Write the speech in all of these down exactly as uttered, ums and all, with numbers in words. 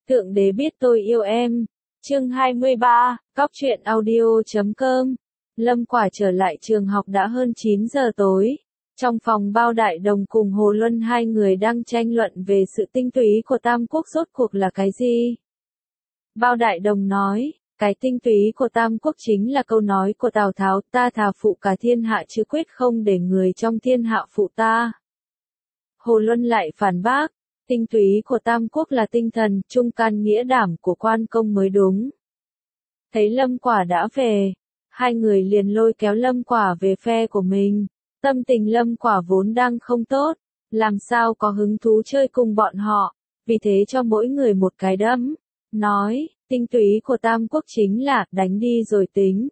Thượng đế biết tôi yêu em. Chương hai mươi ba, Góc truyện audio chấm com. Lâm Quả trở lại trường học đã hơn chín giờ tối. Trong phòng Bao Đại Đồng cùng Hồ Luân hai người đang tranh luận về sự tinh túy của Tam Quốc rốt cuộc là cái gì. Bao Đại Đồng nói, cái tinh túy của Tam Quốc chính là câu nói của Tào Tháo, ta thà phụ cả thiên hạ chứ quyết không để người trong thiên hạ phụ ta. Hồ Luân lại phản bác, tinh túy của Tam Quốc là tinh thần, trung can nghĩa đảm của quan công mới đúng. Thấy Lâm Quả đã về, hai người liền lôi kéo Lâm Quả về phe của mình. Tâm tình Lâm Quả vốn đang không tốt, làm sao có hứng thú chơi cùng bọn họ, vì thế cho mỗi người một cái đấm. Nói, tinh túy của Tam Quốc chính là, đánh đi rồi tính.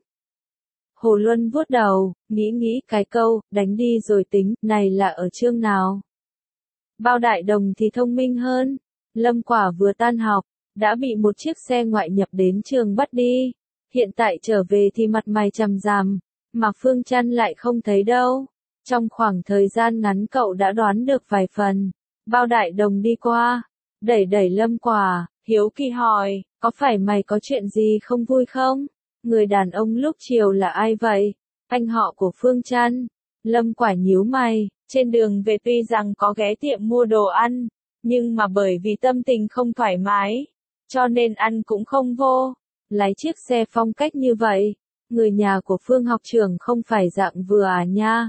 Hồ Luân vuốt đầu, nghĩ nghĩ cái câu, đánh đi rồi tính, này là ở chương nào? Bao Đại Đồng thì thông minh hơn. Lâm Quả vừa tan học, đã bị một chiếc xe ngoại nhập đến trường bắt đi. Hiện tại trở về thì mặt mày trầm rằm, mà Phương Chăn lại không thấy đâu. Trong khoảng thời gian ngắn cậu đã đoán được vài phần. Bao Đại Đồng đi qua, đẩy đẩy Lâm Quả, hiếu kỳ hỏi, có phải mày có chuyện gì không vui không? Người đàn ông lúc chiều là ai vậy? Anh họ của Phương Chăn. Lâm Quả nhíu mày, trên đường về tuy rằng có ghé tiệm mua đồ ăn, nhưng mà bởi vì tâm tình không thoải mái, cho nên ăn cũng không vô. Lái chiếc xe phong cách như vậy, người nhà của Phương học trưởng không phải dạng vừa à nha.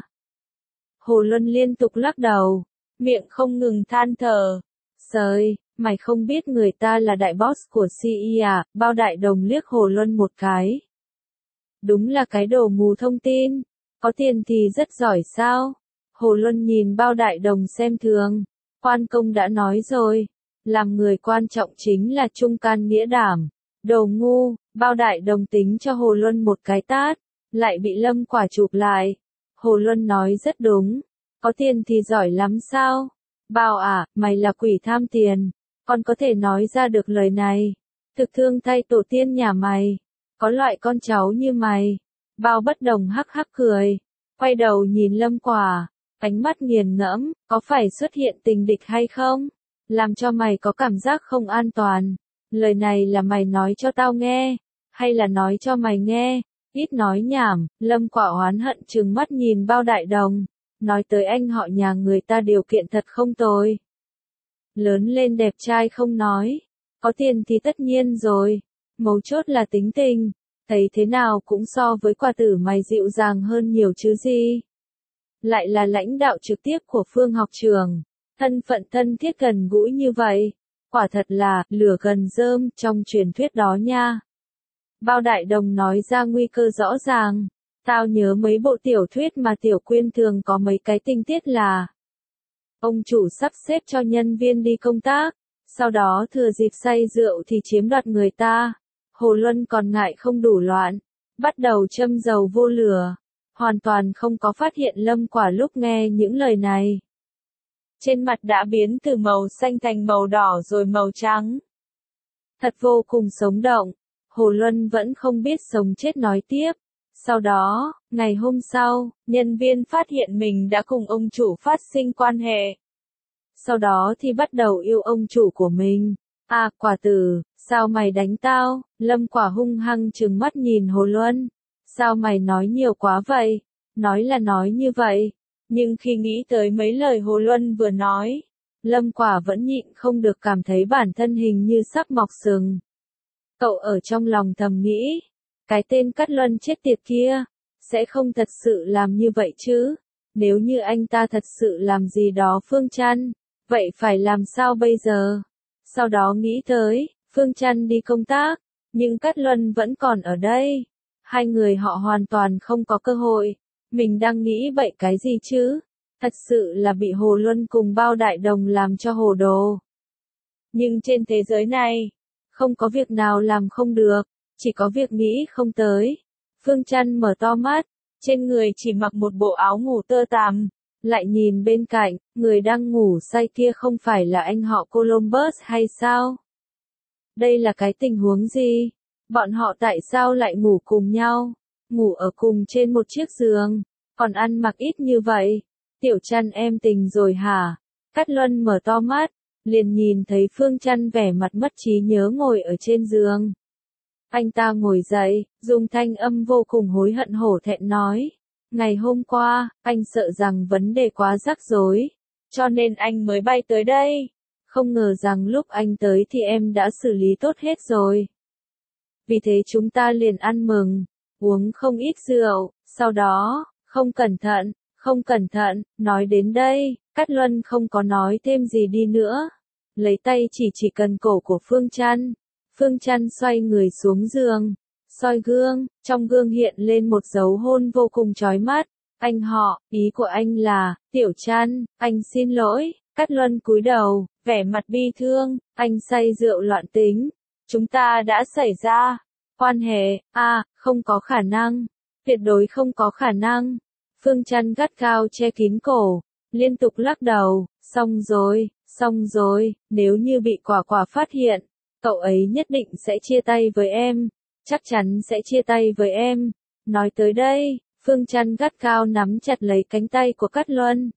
Hồ Luân liên tục lắc đầu, miệng không ngừng than thở. Sời, mày không biết người ta là đại boss của xê e à? Bao Đại Đồng liếc Hồ Luân một cái. Đúng là cái đồ mù thông tin, có tiền thì rất giỏi sao? Hồ Luân nhìn Bao Đại Đồng xem thường, quan công đã nói rồi, làm người quan trọng chính là trung can nghĩa đảm. Đồ ngu, Bao Đại Đồng tính cho Hồ Luân một cái tát, lại bị Lâm Quả chụp lại. Hồ Luân nói rất đúng, có tiền thì giỏi lắm sao? Bao à, mày là quỷ tham tiền, còn có thể nói ra được lời này. Thực thương thay tổ tiên nhà mày, có loại con cháu như mày. Bao Bất Đồng hắc hắc cười, quay đầu nhìn Lâm Quả, ánh mắt nghiền ngẫm, có phải xuất hiện tình địch hay không? Làm cho mày có cảm giác không an toàn. Lời này là mày nói cho tao nghe, hay là nói cho mày nghe? Ít nói nhảm, Lâm Quả oán hận trừng mắt nhìn Bao Đại Đồng, nói tới anh họ nhà người ta điều kiện thật không tồi. Lớn lên đẹp trai không nói, có tiền thì tất nhiên rồi, mấu chốt là tính tình, thấy thế nào cũng so với Quả Tử mày dịu dàng hơn nhiều chứ gì. Lại là lãnh đạo trực tiếp của Phương học trường, thân phận thân thiết gần gũi như vậy, quả thật là lửa gần rơm trong truyền thuyết đó nha. Bao Đại Đồng nói ra nguy cơ rõ ràng, tao nhớ mấy bộ tiểu thuyết mà Tiểu Quyên thường có mấy cái tình tiết là ông chủ sắp xếp cho nhân viên đi công tác, sau đó thừa dịp say rượu thì chiếm đoạt người ta. Hồ Luân còn ngại không đủ loạn, bắt đầu châm dầu vô lửa, hoàn toàn không có phát hiện Lâm Quả lúc nghe những lời này. Trên mặt đã biến từ màu xanh thành màu đỏ rồi màu trắng. Thật vô cùng sống động, Hồ Luân vẫn không biết sống chết nói tiếp. Sau đó, ngày hôm sau, nhân viên phát hiện mình đã cùng ông chủ phát sinh quan hệ. Sau đó thì bắt đầu yêu ông chủ của mình. À, Quả Tử, sao mày đánh tao? Lâm Quả hung hăng trừng mắt nhìn Hồ Luân. Sao mày nói nhiều quá vậy? Nói là nói như vậy, nhưng khi nghĩ tới mấy lời Hồ Luân vừa nói, Lâm Quả vẫn nhịn không được cảm thấy bản thân hình như sắp mọc sừng. Cậu ở trong lòng thầm nghĩ, cái tên Cát Luân chết tiệt kia, sẽ không thật sự làm như vậy chứ. Nếu như anh ta thật sự làm gì đó Phương Chăn, vậy phải làm sao bây giờ? Sau đó nghĩ tới, Phương Chăn đi công tác, nhưng Cát Luân vẫn còn ở đây. Hai người họ hoàn toàn không có cơ hội. Mình đang nghĩ bậy cái gì chứ? Thật sự là bị Hồ Luân cùng Bao Đại Đồng làm cho hồ đồ. Nhưng trên thế giới này, không có việc nào làm không được, chỉ có việc nghĩ không tới. Phương Chăn mở to mắt, trên người chỉ mặc một bộ áo ngủ tơ tằm, lại nhìn bên cạnh, người đang ngủ say kia không phải là anh họ Columbus hay sao? Đây là cái tình huống gì? Bọn họ tại sao lại ngủ cùng nhau? Ngủ ở cùng trên một chiếc giường, còn ăn mặc ít như vậy. Tiểu Chăn em tình rồi hả? Cát Luân mở to mắt, liền nhìn thấy Phương Chăn vẻ mặt mất trí nhớ ngồi ở trên giường. Anh ta ngồi dậy, dùng thanh âm vô cùng hối hận hổ thẹn nói. Ngày hôm qua, anh sợ rằng vấn đề quá rắc rối, cho nên anh mới bay tới đây. Không ngờ rằng lúc anh tới thì em đã xử lý tốt hết rồi. Vì thế chúng ta liền ăn mừng, uống không ít rượu, sau đó, không cẩn thận, không cẩn thận, nói đến đây, Cát Luân không có nói thêm gì đi nữa. Lấy tay chỉ chỉ cần cổ của Phương Chăn. Phương Chăn xoay người xuống giường, soi gương, trong gương hiện lên một dấu hôn vô cùng chói mắt. Anh họ, ý của anh là, Tiểu Chăn, anh xin lỗi. Cát Luân cúi đầu, vẻ mặt bi thương, anh say rượu loạn tính. Chúng ta đã xảy ra quan hệ, à, không có khả năng, tuyệt đối không có khả năng. Phương Chăn gắt gao che kín cổ, liên tục lắc đầu, xong rồi, xong rồi, nếu như bị Quả Quả phát hiện, cậu ấy nhất định sẽ chia tay với em, chắc chắn sẽ chia tay với em. Nói tới đây, Phương Chăn gắt gao nắm chặt lấy cánh tay của Cát Luân.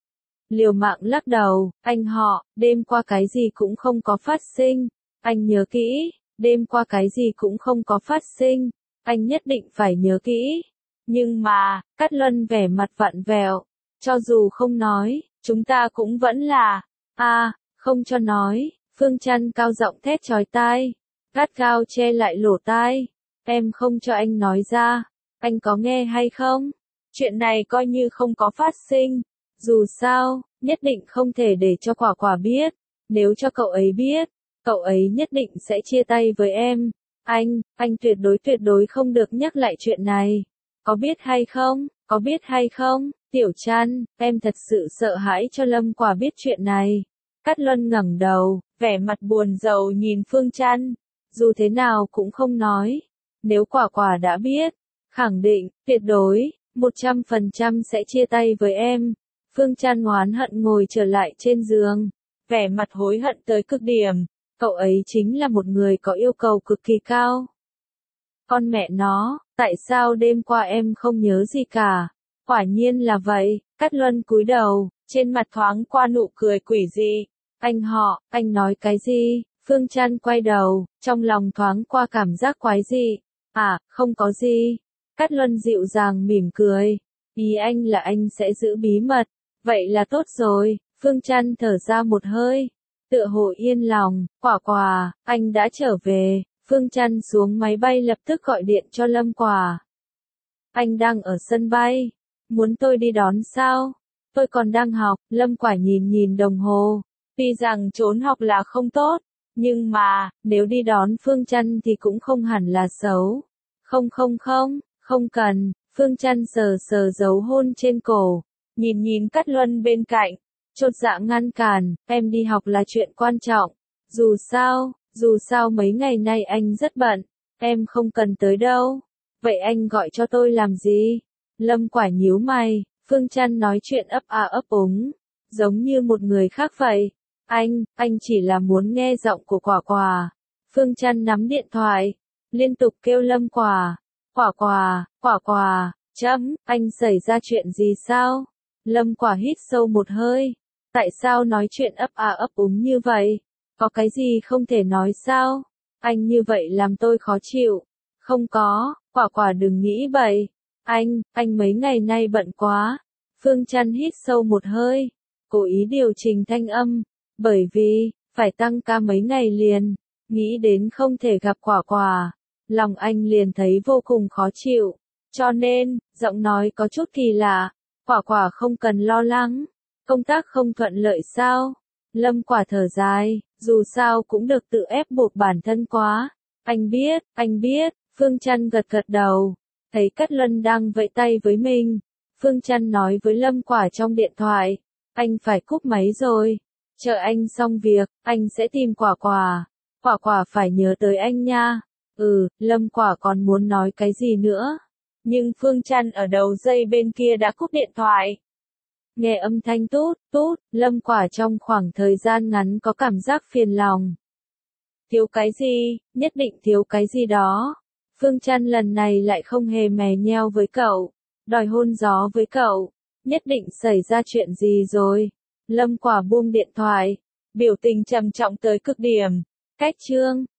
Liều mạng lắc đầu, anh họ, đêm qua cái gì cũng không có phát sinh, anh nhớ kỹ, đêm qua cái gì cũng không có phát sinh, anh nhất định phải nhớ kỹ. Nhưng mà, Cát Luân vẻ mặt vặn vẹo, cho dù không nói, chúng ta cũng vẫn là, à, không cho nói. Phương Chăn cao giọng thét chói tai, gắt gao che lại lỗ tai. Em không cho anh nói ra, anh có nghe hay không? Chuyện này coi như không có phát sinh. Dù sao, nhất định không thể để cho Quả Quả biết. Nếu cho cậu ấy biết, cậu ấy nhất định sẽ chia tay với em. Anh, anh tuyệt đối tuyệt đối không được nhắc lại chuyện này. Có biết hay không? Có biết hay không? Tiểu Chăn, em thật sự sợ hãi cho Lâm Quả biết chuyện này. Cát Luân ngẩng đầu, vẻ mặt buồn rầu nhìn Phương Chăn. Dù thế nào cũng không nói. Nếu Quả Quả đã biết, khẳng định, tuyệt đối, một trăm phần trăm sẽ chia tay với em. Phương Chăn oán hận ngồi trở lại trên giường, vẻ mặt hối hận tới cực điểm. Cậu ấy chính là một người có yêu cầu cực kỳ cao. Con mẹ nó, tại sao đêm qua em không nhớ gì cả? Quả nhiên là vậy. Cát Luân cúi đầu, trên mặt thoáng qua nụ cười quỷ dị. Anh họ, anh nói cái gì? Phương Chăn quay đầu, trong lòng thoáng qua cảm giác quái dị. À, không có gì. Cát Luân dịu dàng mỉm cười. Ý anh là anh sẽ giữ bí mật. Vậy là tốt rồi. Phương Chăn thở ra một hơi, tựa hồ yên lòng. Quả Quả, anh đã trở về. Phương Chăn xuống máy bay lập tức gọi điện cho Lâm Quả. Anh đang ở sân bay. Muốn tôi đi đón sao? Tôi còn đang học. Lâm Quả nhìn nhìn đồng hồ. Tuy rằng trốn học là không tốt, nhưng mà, nếu đi đón Phương Chăn thì cũng không hẳn là xấu. Không không không, không cần. Phương Chăn sờ sờ dấu hôn trên cổ, nhìn nhìn Cát Luân bên cạnh, chột dạ ngăn cản. Em đi học là chuyện quan trọng. Dù sao, dù sao mấy ngày nay anh rất bận, em không cần tới đâu. Vậy anh gọi cho tôi làm gì? Lâm Quả nhíu mày. Phương Chăn nói chuyện ấp a ấp úng, giống như một người khác vậy. Anh, anh chỉ là muốn nghe giọng của Quả Quả. Phương Chăn nắm điện thoại, liên tục kêu Lâm Quả. Quả Quả, Quả Quả, chấm, anh xảy ra chuyện gì sao? Lâm Quả hít sâu một hơi. Tại sao nói chuyện ấp a ấp úng như vậy? Có cái gì không thể nói sao? Anh như vậy làm tôi khó chịu. Không có, Quả Quả đừng nghĩ bậy. Anh, anh mấy ngày nay bận quá. Phương Chăn hít sâu một hơi, cố ý điều chỉnh thanh âm. Bởi vì, phải tăng ca mấy ngày liền, nghĩ đến không thể gặp Quả Quả, lòng anh liền thấy vô cùng khó chịu. Cho nên, giọng nói có chút kỳ lạ. Quả Quả không cần lo lắng. Công tác không thuận lợi sao? Lâm Quả thở dài, dù sao cũng được tự ép buộc bản thân quá. Anh biết, anh biết. Phương Chăn gật gật đầu, thấy Cát Luân đang vẫy tay với mình. Phương Chăn nói với Lâm Quả trong điện thoại, anh phải cúp máy rồi. Chờ anh xong việc, anh sẽ tìm Quả Quả. Quả Quả phải nhớ tới anh nha. Ừ, Lâm Quả còn muốn nói cái gì nữa. Nhưng Phương Chăn ở đầu dây bên kia đã cúp điện thoại. Nghe âm thanh tút, tút, Lâm Quả trong khoảng thời gian ngắn có cảm giác phiền lòng. Thiếu cái gì, nhất định thiếu cái gì đó. Phương Chăn lần này lại không hề mè nheo với cậu, đòi hôn gió với cậu. Nhất định xảy ra chuyện gì rồi. Lâm Quả buông điện thoại, biểu tình trầm trọng tới cực điểm. Cách chương